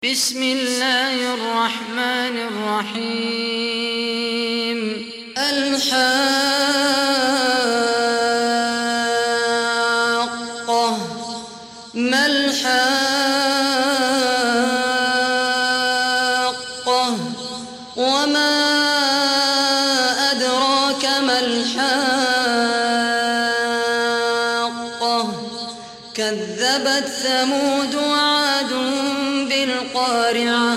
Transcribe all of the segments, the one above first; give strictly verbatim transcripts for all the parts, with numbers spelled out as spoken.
بسم الله الرحمن الرحيم. الحاقة ما الحاقة وما أدراك ما الحاقة كذبت ثمود وعاد بالقارعة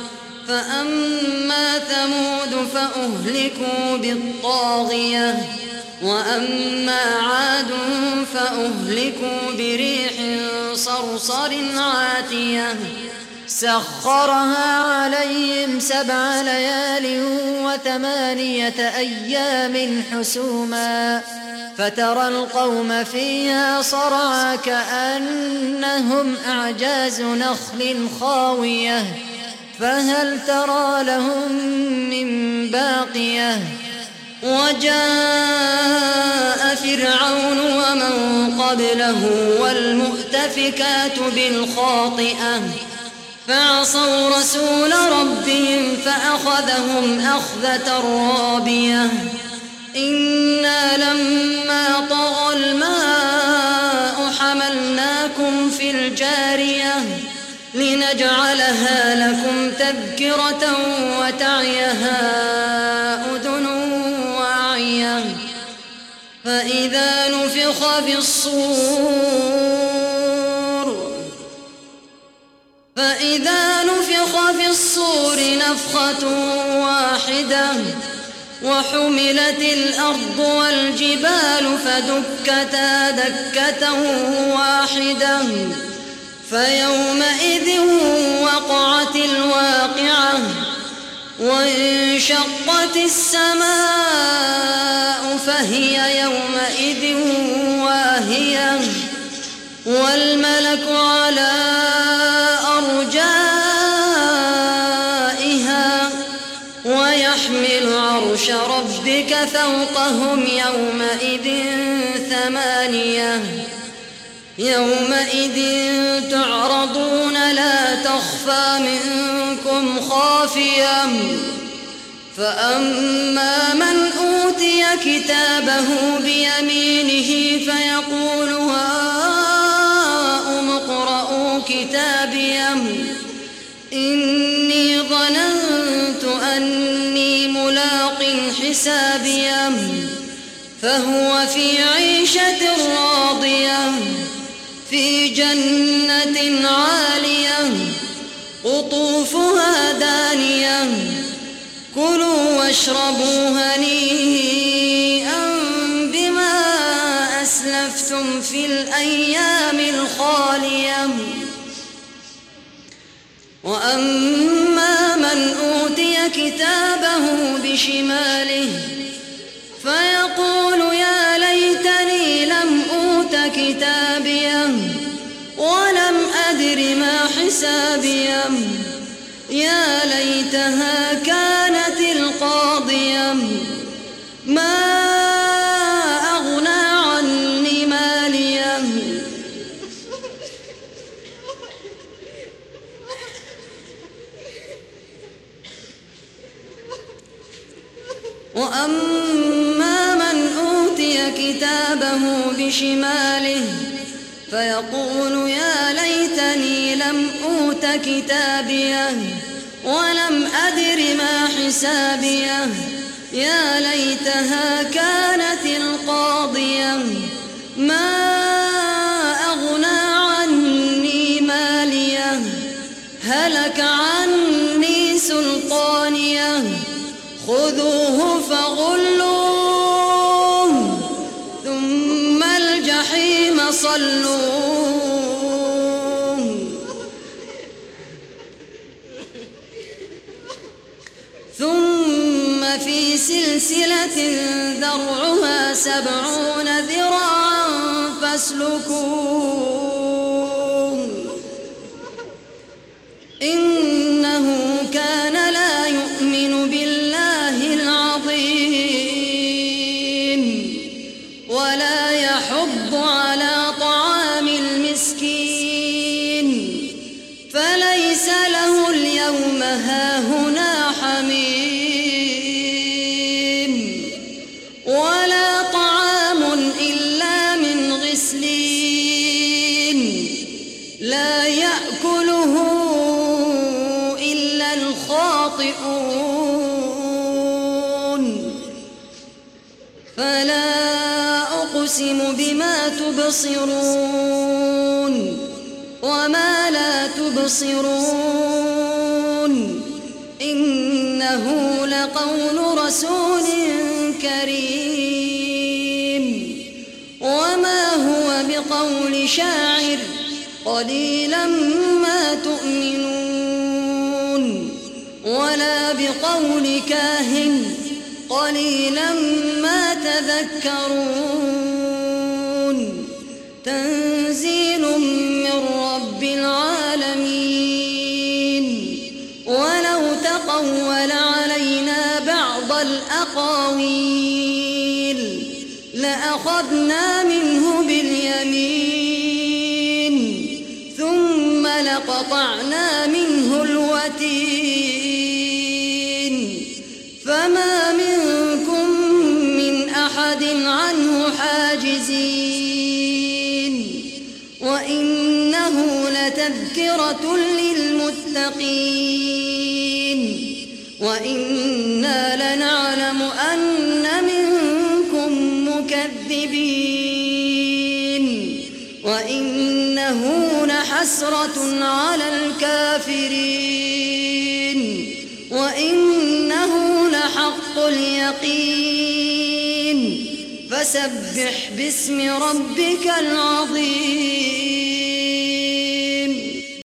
فأما ثمود فأهلكوا بالطاغية وأما عاد فأهلكوا بريح صرصر عاتية سخرها عليهم سبع ليال وثمانية أيام حسوما فترى القوم فيها صرعى كأنهم أعجاز نخل خاوية فهل ترى لهم من باقية وجاء فرعون ومن قبله والمؤتفكات بالخاطئة فعصوا رسول ربهم فأخذهم أخذة رابية إنا لما طغى الماء حملناكم في الجارية لنجعلها لكم تذكرة وتعيها أذن واعية فإذا نفخ في الصور فإذا نفخ في الصور نفخة واحدة وحملت الأرض والجبال فدكتا دكة واحدة فيومئذ وقعت الواقعة وانشقت السماء فهي يومئذ واهية والملك على أرجائها ويحمل عرش ربك فوقهم يومئذ ثمانية يومئذ تعرضون لا تخفى منكم خافية فأما من أوتي كتابه بيمينه فيقول هاؤم اقرءوا كتابيه إني ظننت أني ملاق حسابيه فهو في عيشة راضية في جنة عالية قطوفها دانية كلوا واشربوا هنيئا بما أسلفتم في الأيام الخالية وأما من أوتي كتابه بشماله فيقول يا ليتني لم أوت كتابيه ولم أدر ما حسابيه يا ليتها كانت القاضية ما أغنى عني ماليه وأما من أوتي كتابه بشماله فيقول يا ليتني لم أوت كتابيه ولم أدر ما حسابيه يا ليتها كانت القاضية ما أغنى عني ماليه هلك عني سلطانيه خذوه فغلوه ثم الجحيم صلوه ثم في سلسلة ذرعها سبعون ذراعا فاسلكوه إنه كان لا يؤمن بالله العظيم ولا يحض على طعام المسكين فليس له أقسم بما تبصرون وما لا تبصرون إنه لقول رسول كريم وما هو بقول شاعر قليلا ما تؤمنون ولا بقول كاهن قليلا ما تذكرون تنزيل من رب العالمين ولو تقول علينا بعض الأقاويل لأخذنا منه باليمين ثم لقطعنا منه الوتين فما منكم من أحد عنه حاجزين وإنه لتذكرة للمتقين وإنا لنعلم أن منكم مكذبين وإنه لحسرة على الكافرين وإنه لحق اليقين فسبح باسم ربك العظيم.